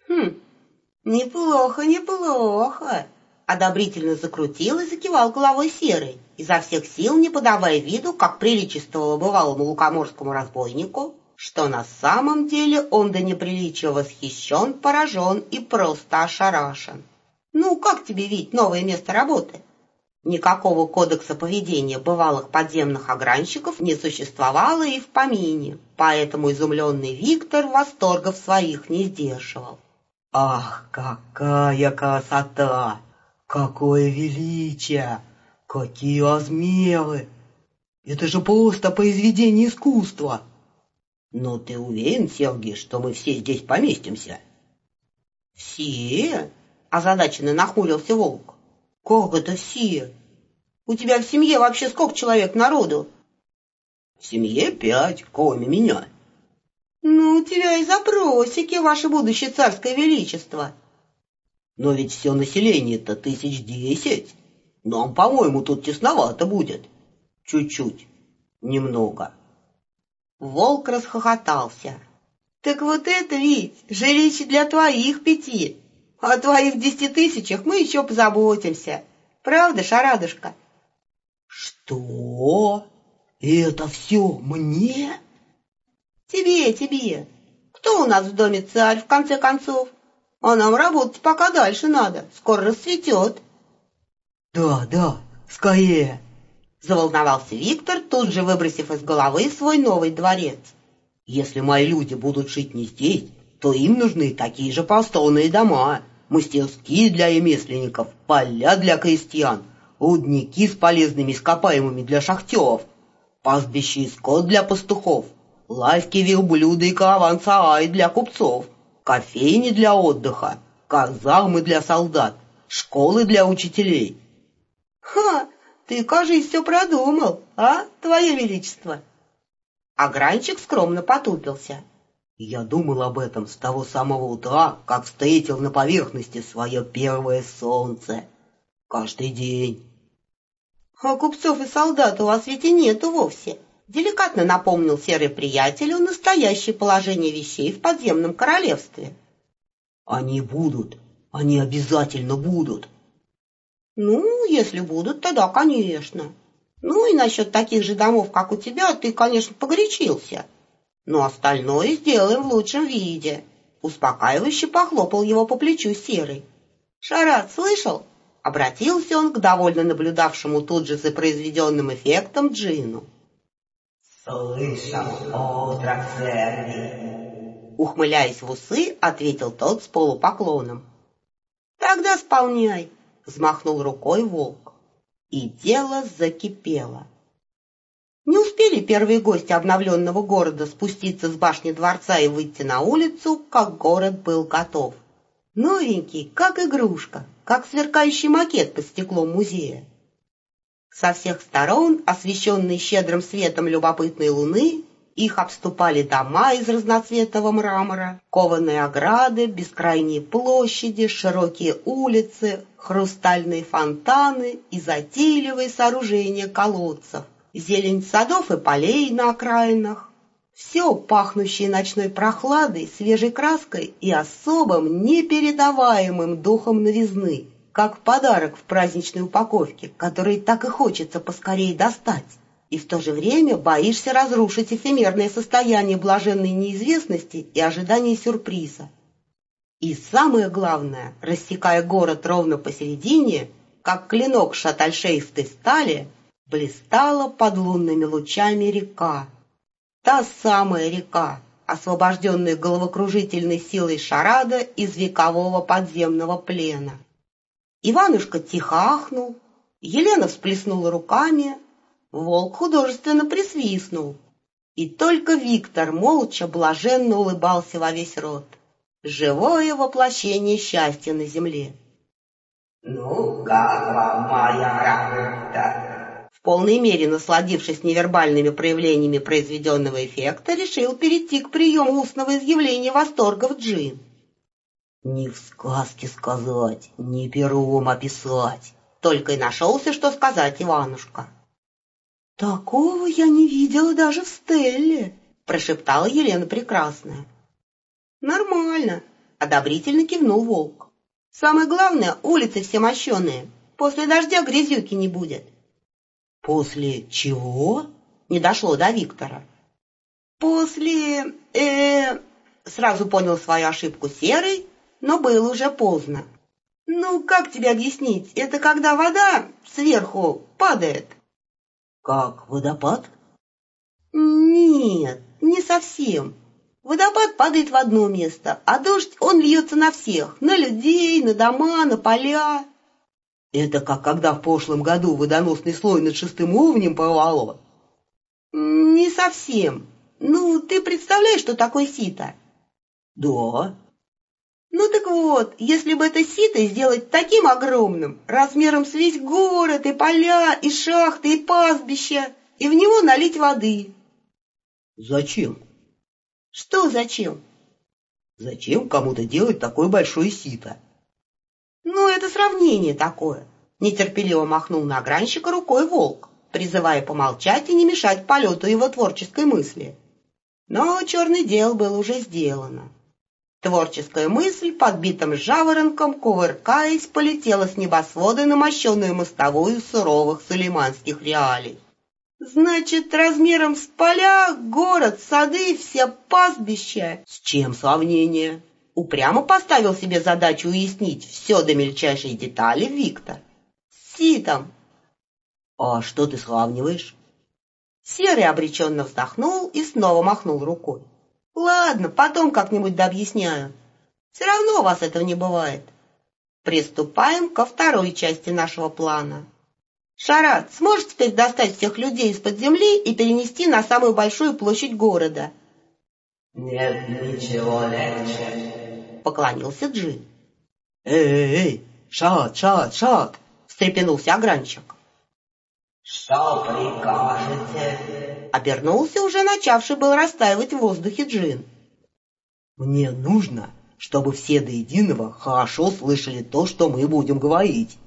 Хм, неплохо, неплохо. Одобрительно закрутил и закивал головой Серый, изо всех сил не подавая виду, как приличествовало бывалому лукоморскому разбойнику, что на самом деле он до неприличия восхищен, поражен и просто ошарашен. Ну, как тебе, Вить, новое место работы? Никакого кодекса поведения бывалых подземных огранщиков не существовало и в помине, поэтому изумленный Виктор восторгов своих не сдерживал. Ах, какая красота! Какое величие! Какие размеры! Это же просто произведение искусства! Но ты уверен, Сергей, что мы все здесь поместимся? Все? Озадаченно нахмурился Волк. Как это все? У тебя в семье вообще сколько человек народу? В семье 5, кроме меня. Ну, у тебя и запросики, ваше будущее царское величество. Но ведь все население-то 1010. Нам, по-моему, тут тесновато будет. Чуть-чуть. Немного. Волк расхохотался. Так вот это ведь жилище для твоих 5. О твоих 10 тысячах мы еще позаботимся. Правда, шарадушка? Что? Это все мне? Тебе. Кто у нас в доме царь, в конце концов? А нам работать пока дальше надо. Скоро расцветет. Да, скорее. Заволновался Виктор, тут же выбросив из головы свой новый дворец. Если мои люди будут жить не здесь, то им нужны такие же просторные дома, мастерские для ремесленников, поля для крестьян, рудники с полезными ископаемыми для шахтеров, пастбище и скот для пастухов, лавки, верблюда и караван-сараи для купцов, кофейни для отдыха, казармы для солдат, школы для учителей. Ха! Ты, кажется, все продумал, а, твое величество? Огранчик скромно потупился. Я думал об этом с того самого утра, как встретил на поверхности свое первое солнце. Каждый день. А купцов и солдат у вас ведь и нету вовсе. Деликатно напомнил серый приятелю настоящее положение вещей в подземном королевстве. Они будут. Они обязательно будут. Ну, если будут, тогда, конечно. Ну и насчет таких же домов, как у тебя, ты, конечно, погорячился. Но остальное сделаем в лучшем виде. Успокаивающе похлопал его по плечу Серый. Шарат, слышал? Обратился он к довольно наблюдавшему тут же за произведенным эффектом Джину. «Слышал, о, драгоценный!» Ухмыляясь в усы, ответил тот с полупоклоном. «Тогда исполняй!» — взмахнул рукой Волк. И дело закипело. Не успели первые гости обновленного города спуститься с башни дворца и выйти на улицу, как город был готов. Новенький, как игрушка, как сверкающий макет под стеклом музея. Со всех сторон, освещенные щедрым светом любопытной луны, их обступали дома из разноцветного мрамора, кованые ограды, бескрайние площади, широкие улицы, хрустальные фонтаны и затейливые сооружения колодцев, зелень садов и полей на окраинах. Все пахнущее ночной прохладой, свежей краской и особым непередаваемым духом новизны, как подарок в праздничной упаковке, который так и хочется поскорее достать. И в то же время боишься разрушить эфемерное состояние блаженной неизвестности и ожидания сюрприза. И самое главное, рассекая город ровно посередине, как клинок шатальшейской стали, блистала под лунными лучами река. Та самая река, освобожденная головокружительной силой шарада из векового подземного плена. Иванушка тихо ахнул, Елена всплеснула руками, Волк художественно присвистнул, и только Виктор молча блаженно улыбался во весь рот. Живое воплощение счастья на земле. «Ну, как вам моя работа?» В полной мере насладившись невербальными проявлениями произведенного эффекта, решил перейти к приему устного изъявления восторгов Джин. «Не в сказке сказать, не пером описать», только и нашелся, что сказать Иванушка. «Такого я не видела даже в Стелле», — прошептала Елена Прекрасная. «Нормально», — одобрительно кивнул волк. Самое главное, улицы все мощеные. После дождя грязюки не будет. После чего? Не дошло до Виктора. После... Сразу понял свою ошибку Серый, но было уже поздно. Ну, как тебе объяснить? Это когда вода сверху падает. Как водопад? Нет, не совсем. Водопад падает в одно место, а дождь, он льется на всех. На людей, на дома, на поля. Это как когда в прошлом году водоносный слой над 6-м уровнем порвало? Не совсем. Ну, ты представляешь, что такое сито? Да. Ну так вот, если бы это сито сделать таким огромным, размером с весь город, и поля, и шахты, и пастбища, и в него налить воды. Зачем? Что зачем? Зачем кому-то делать такое большое сито? Ну, это сравнение такое. Нетерпеливо махнул на огранщика рукой волк, призывая помолчать и не мешать полету его творческой мысли. Но черный дел было уже сделано. Творческая мысль подбитым жаворонком, кувыркаясь, полетела с небосвода на мощеную мостовую суровых сулейманских реалий. Значит, размером с поля, город, сады, все пастбища. С чем сравнение? Упрямо поставил себе задачу уяснить все до мельчайшей детали Виктор. С ситом. А что ты сравниваешь? Серый обреченно вздохнул и снова махнул рукой. Ладно, потом как-нибудь дообъясняю. Все равно у вас этого не бывает. Приступаем ко второй части нашего плана. Шарат, сможешь теперь достать всех людей из-под земли и перенести на самую большую площадь города? Нет ничего легче, поклонился Джин. Эй, Шарат, встрепенулся огранщик. Что прикажете? Обернулся уже начавший был растаивать в воздухе Джин. Мне нужно, чтобы все до единого хорошо слышали то, что мы будем говорить.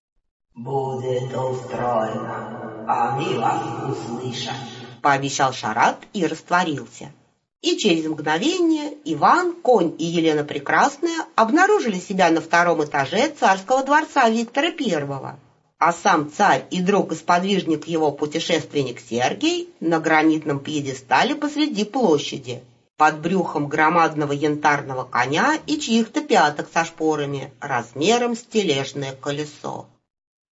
Будет устроено, они вас услышат, пообещал Шарат и растворился. И через мгновение Иван, Конь и Елена Прекрасная обнаружили себя на втором этаже царского дворца Виктора I, а сам царь и друг и сподвижник его путешественник Сергий на гранитном пьедестале посреди площади, под брюхом громадного янтарного коня и чьих-то пяток со шпорами размером с тележное колесо.